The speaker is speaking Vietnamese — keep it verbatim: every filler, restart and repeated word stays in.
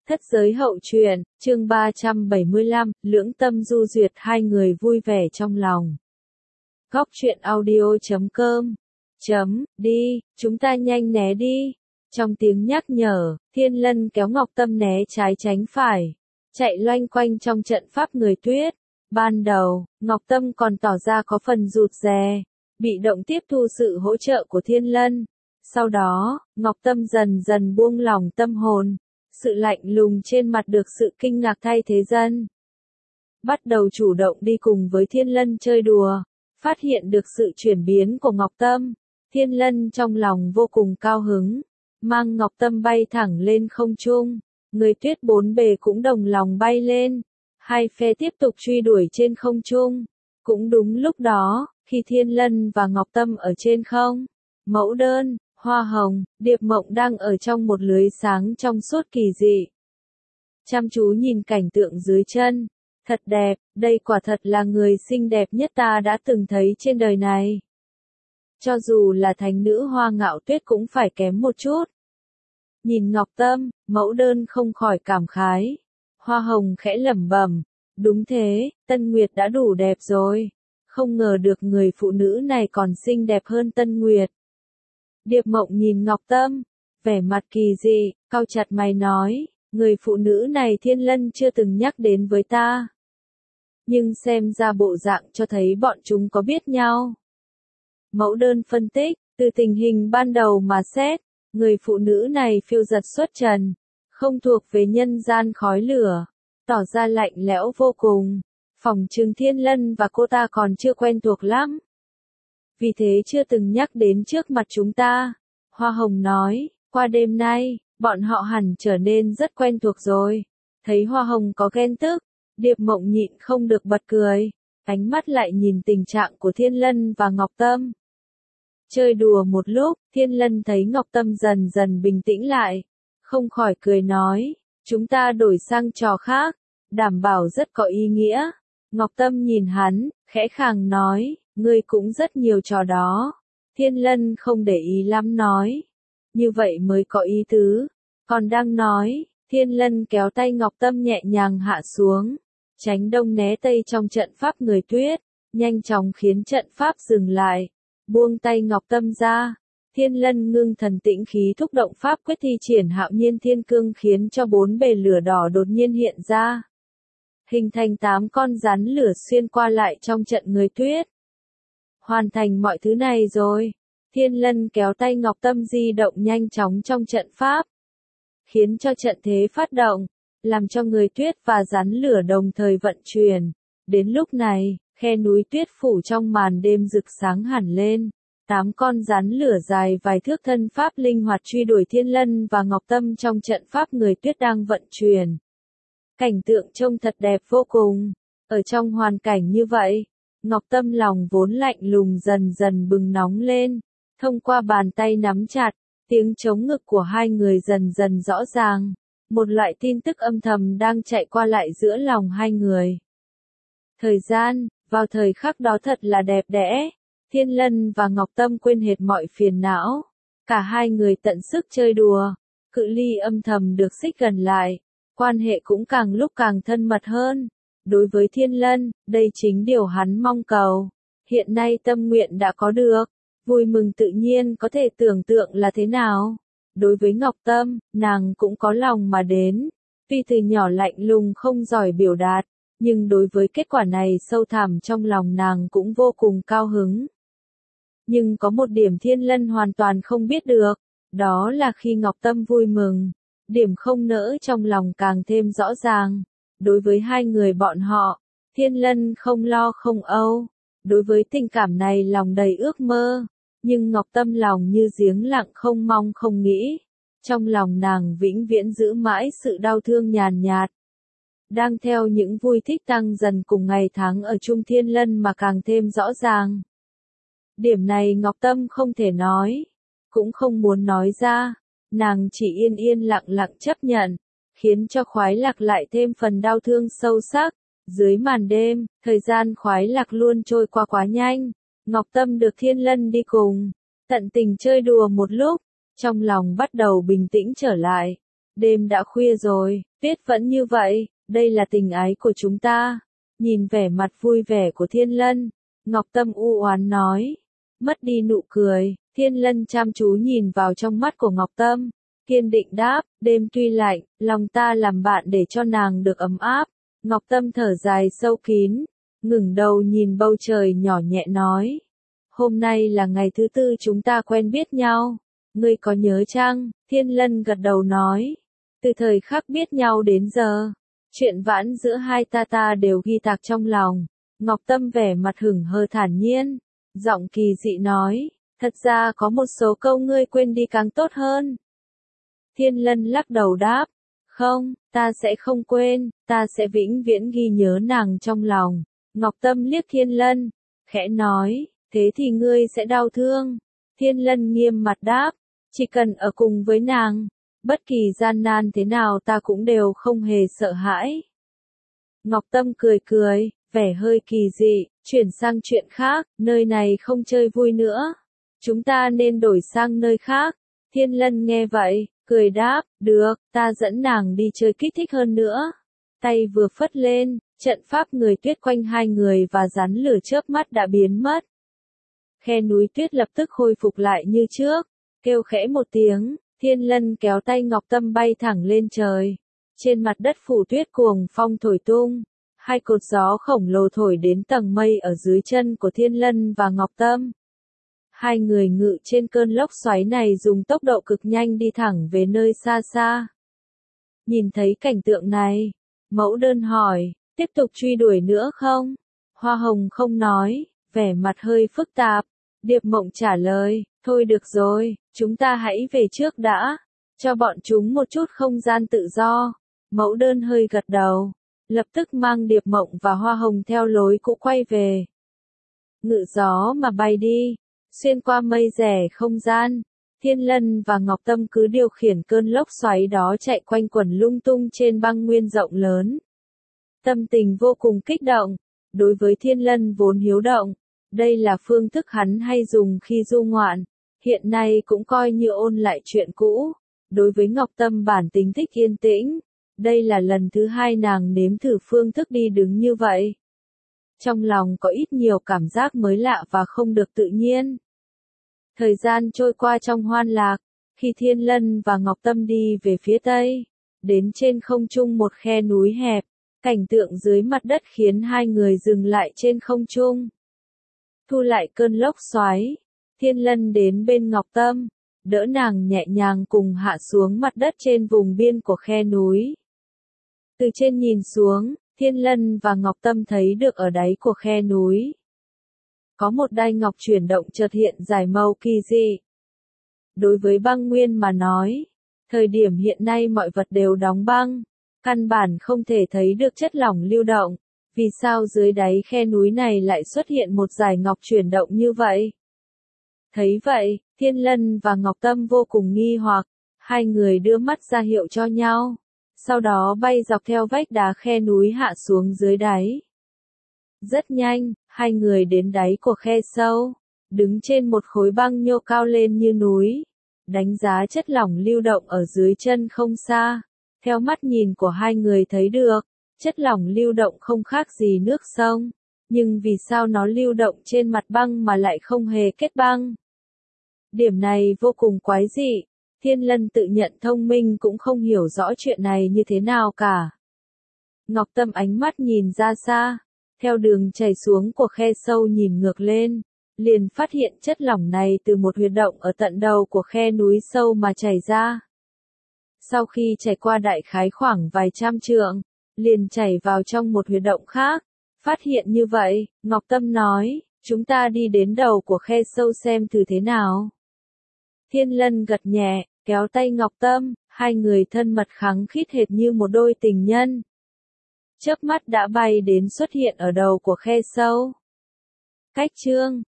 Thất giới hậu truyện, chương ba trăm bảy mươi lăm, lưỡng tâm du duyệt, hai người vui vẻ trong lòng. Góc truyện audio chấm com chấm đi, chúng ta nhanh né đi. Trong tiếng nhắc nhở, Thiên Lân kéo Ngọc Tâm né trái tránh phải, chạy loanh quanh trong trận pháp người tuyết. Ban đầu, Ngọc Tâm còn tỏ ra có phần rụt rè, bị động tiếp thu sự hỗ trợ của Thiên Lân. Sau đó, Ngọc Tâm dần dần buông lỏng tâm hồn. Sự lạnh lùng trên mặt được sự kinh ngạc thay thế dần. Bắt đầu chủ động đi cùng với Thiên Lân chơi đùa, phát hiện được sự chuyển biến của Ngọc Tâm. Thiên Lân trong lòng vô cùng cao hứng, mang Ngọc Tâm bay thẳng lên không trung. Người tuyết bốn bề cũng đồng lòng bay lên. Hai phe tiếp tục truy đuổi trên không trung. Cũng đúng lúc đó, khi Thiên Lân và Ngọc Tâm ở trên không, Mẫu Đơn, Hoa Hồng, Điệp Mộng đang ở trong một lưới sáng trong suốt kỳ dị. Chăm chú nhìn cảnh tượng dưới chân. Thật đẹp, đây quả thật là người xinh đẹp nhất ta đã từng thấy trên đời này. Cho dù là thánh nữ Hoa Ngạo Tuyết cũng phải kém một chút. Nhìn Ngọc Tâm, Mẫu Đơn không khỏi cảm khái. Hoa Hồng khẽ lẩm bẩm, đúng thế, Tân Nguyệt đã đủ đẹp rồi. Không ngờ được người phụ nữ này còn xinh đẹp hơn Tân Nguyệt. Điệp Mộng nhìn Ngọc Tâm, vẻ mặt kỳ dị, cau chặt mày nói, người phụ nữ này Thiên Lân chưa từng nhắc đến với ta. Nhưng xem ra bộ dạng cho thấy bọn chúng có biết nhau. Mẫu Đơn phân tích, từ tình hình ban đầu mà xét, người phụ nữ này phiêu giật xuất trần, không thuộc về nhân gian khói lửa, tỏ ra lạnh lẽo vô cùng. Phỏng chừng Thiên Lân và cô ta còn chưa quen thuộc lắm. Vì thế chưa từng nhắc đến trước mặt chúng ta. Hoa Hồng nói, qua đêm nay, bọn họ hẳn trở nên rất quen thuộc rồi. Thấy Hoa Hồng có ghen tức, Điệp Mộng nhịn không được bật cười. Ánh mắt lại nhìn tình trạng của Thiên Lân và Ngọc Tâm. Chơi đùa một lúc, Thiên Lân thấy Ngọc Tâm dần dần bình tĩnh lại. Không khỏi cười nói, chúng ta đổi sang trò khác, đảm bảo rất có ý nghĩa. Ngọc Tâm nhìn hắn, khẽ khàng nói, ngươi cũng rất nhiều trò đó. Thiên Lân không để ý lắm nói, như vậy mới có ý tứ. Còn đang nói, Thiên Lân kéo tay Ngọc Tâm nhẹ nhàng hạ xuống, tránh đông né tây trong trận pháp người tuyết, nhanh chóng khiến trận pháp dừng lại, buông tay Ngọc Tâm ra. Thiên Lân ngưng thần tĩnh khí thúc động pháp quyết thi triển Hạo Nhiên Thiên Cương khiến cho bốn bề lửa đỏ đột nhiên hiện ra. Hình thành tám con rắn lửa xuyên qua lại trong trận người tuyết. Hoàn thành mọi thứ này rồi. Thiên Lân kéo tay Ngọc Tâm di động nhanh chóng trong trận pháp. Khiến cho trận thế phát động. Làm cho người tuyết và rắn lửa đồng thời vận chuyển. Đến lúc này, khe núi tuyết phủ trong màn đêm rực sáng hẳn lên. Tám con rắn lửa dài vài thước thân pháp linh hoạt truy đuổi Thiên Lân và Ngọc Tâm trong trận pháp người tuyết đang vận chuyển. Cảnh tượng trông thật đẹp vô cùng. Ở trong hoàn cảnh như vậy, Ngọc Tâm lòng vốn lạnh lùng dần dần bừng nóng lên. Thông qua bàn tay nắm chặt, tiếng trống ngực của hai người dần dần rõ ràng. Một loại tin tức âm thầm đang chạy qua lại giữa lòng hai người. Thời gian, vào thời khắc đó thật là đẹp đẽ. Thiên Lân và Ngọc Tâm quên hết mọi phiền não. Cả hai người tận sức chơi đùa. Cự ly âm thầm được xích gần lại. Quan hệ cũng càng lúc càng thân mật hơn. Đối với Thiên Lân, đây chính điều hắn mong cầu. Hiện nay tâm nguyện đã có được. Vui mừng tự nhiên có thể tưởng tượng là thế nào. Đối với Ngọc Tâm, nàng cũng có lòng mà đến. Tuy từ nhỏ lạnh lùng không giỏi biểu đạt, nhưng đối với kết quả này sâu thẳm trong lòng nàng cũng vô cùng cao hứng. Nhưng có một điểm Thiên Lân hoàn toàn không biết được. Đó là khi Ngọc Tâm vui mừng, điểm không nỡ trong lòng càng thêm rõ ràng. Đối với hai người bọn họ, Thiên Lân không lo không âu. Đối với tình cảm này lòng đầy ước mơ. Nhưng Ngọc Tâm lòng như giếng lặng không mong không nghĩ. Trong lòng nàng vĩnh viễn giữ mãi sự đau thương nhàn nhạt. Đang theo những vui thích tăng dần cùng ngày tháng ở chung Thiên Lân mà càng thêm rõ ràng. Điểm này Ngọc Tâm không thể nói. Cũng không muốn nói ra. Nàng chỉ yên yên lặng lặng chấp nhận. Khiến cho khoái lạc lại thêm phần đau thương sâu sắc. Dưới màn đêm, thời gian khoái lạc luôn trôi qua quá nhanh. Ngọc Tâm được Thiên Lân đi cùng. Tận tình chơi đùa một lúc. Trong lòng bắt đầu bình tĩnh trở lại. đêm đã khuya rồi, tuyết vẫn như vậy, đây là tình ái của chúng ta. Nhìn vẻ mặt vui vẻ của Thiên Lân, Ngọc Tâm u oán nói, mất đi nụ cười, Thiên Lân chăm chú nhìn vào trong mắt của Ngọc Tâm, kiên định đáp, đêm tuy lạnh, lòng ta làm bạn để cho nàng được ấm áp. Ngọc Tâm thở dài sâu kín, ngẩng đầu nhìn bầu trời nhỏ nhẹ nói, hôm nay là ngày thứ tư chúng ta quen biết nhau, ngươi có nhớ chăng? Thiên Lân gật đầu nói, từ thời khắc biết nhau đến giờ, chuyện vãn giữa hai ta ta đều ghi tạc trong lòng. Ngọc Tâm vẻ mặt hửng hờ thản nhiên, giọng kỳ dị nói, thật ra có một số câu ngươi quên đi càng tốt hơn. Thiên Lân lắc đầu đáp, không, ta sẽ không quên, ta sẽ vĩnh viễn ghi nhớ nàng trong lòng. Ngọc Tâm liếc Thiên Lân, khẽ nói, thế thì ngươi sẽ đau thương. Thiên Lân nghiêm mặt đáp, chỉ cần ở cùng với nàng, bất kỳ gian nan thế nào ta cũng đều không hề sợ hãi. Ngọc Tâm cười cười, vẻ hơi kỳ dị, chuyển sang chuyện khác, nơi này không chơi vui nữa. Chúng ta nên đổi sang nơi khác. Thiên Lân nghe vậy, cười đáp, được, ta dẫn nàng đi chơi kích thích hơn nữa. Tay vừa phất lên, trận pháp người tuyết quanh hai người và rắn lửa chớp mắt đã biến mất. Khe núi tuyết lập tức khôi phục lại như trước, kêu khẽ một tiếng, Thiên Lân kéo tay Ngọc Tâm bay thẳng lên trời. Trên mặt đất phủ tuyết cuồng phong thổi tung, hai cột gió khổng lồ thổi đến tầng mây ở dưới chân của Thiên Lân và Ngọc Tâm. Hai người ngự trên cơn lốc xoáy này dùng tốc độ cực nhanh đi thẳng về nơi xa xa. Nhìn thấy cảnh tượng này, Mẫu Đơn hỏi, tiếp tục truy đuổi nữa không? Hoa Hồng không nói, vẻ mặt hơi phức tạp. Điệp Mộng trả lời, thôi được rồi, chúng ta hãy về trước đã, cho bọn chúng một chút không gian tự do. Mẫu Đơn hơi gật đầu, lập tức mang Điệp Mộng và Hoa Hồng theo lối cũ quay về. Ngự gió mà bay đi, xuyên qua mây rẻ không gian, Thiên Lân và Ngọc Tâm cứ điều khiển cơn lốc xoáy đó chạy quanh quẩn lung tung trên băng nguyên rộng lớn. Tâm tình vô cùng kích động, đối với Thiên Lân vốn hiếu động, đây là phương thức hắn hay dùng khi du ngoạn, hiện nay cũng coi như ôn lại chuyện cũ. Đối với Ngọc Tâm bản tính thích yên tĩnh, đây là lần thứ hai nàng nếm thử phương thức đi đứng như vậy. Trong lòng có ít nhiều cảm giác mới lạ và không được tự nhiên. Thời gian trôi qua trong hoan lạc, khi Thiên Lân và Ngọc Tâm đi về phía tây, đến trên không trung một khe núi hẹp, cảnh tượng dưới mặt đất khiến hai người dừng lại trên không trung. Thu lại cơn lốc xoáy, Thiên Lân đến bên Ngọc Tâm, đỡ nàng nhẹ nhàng cùng hạ xuống mặt đất trên vùng biên của khe núi. Từ trên nhìn xuống, Thiên Lân và Ngọc Tâm thấy được ở đáy của khe núi có một đai ngọc chuyển động chợt hiện giải màu kỳ dị. Đối với băng nguyên mà nói, thời điểm hiện nay mọi vật đều đóng băng, căn bản không thể thấy được chất lỏng lưu động. Vì sao dưới đáy khe núi này lại xuất hiện một dải ngọc chuyển động như vậy? Thấy vậy, Thiên Lân và Ngọc Tâm vô cùng nghi hoặc, hai người đưa mắt ra hiệu cho nhau, sau đó bay dọc theo vách đá khe núi hạ xuống dưới đáy. Rất nhanh, hai người đến đáy của khe sâu, đứng trên một khối băng nhô cao lên như núi, đánh giá chất lỏng lưu động ở dưới chân không xa. Theo mắt nhìn của hai người thấy được, chất lỏng lưu động không khác gì nước sông, nhưng vì sao nó lưu động trên mặt băng mà lại không hề kết băng? Điểm này vô cùng quái dị, Thiên Lân tự nhận thông minh cũng không hiểu rõ chuyện này như thế nào cả. Ngọc Tâm ánh mắt nhìn ra xa, theo đường chảy xuống của khe sâu nhìn ngược lên, liền phát hiện chất lỏng này từ một huyệt động ở tận đầu của khe núi sâu mà chảy ra. Sau khi chảy qua đại khái khoảng vài trăm trượng, liền chảy vào trong một huyệt động khác. Phát hiện như vậy, Ngọc Tâm nói, chúng ta đi đến đầu của khe sâu xem thử thế nào. Thiên Lân gật nhẹ, kéo tay Ngọc Tâm, hai người thân mật khăng khít hệt như một đôi tình nhân. Chớp mắt đã bay đến xuất hiện ở đầu của khe sâu. Cách chương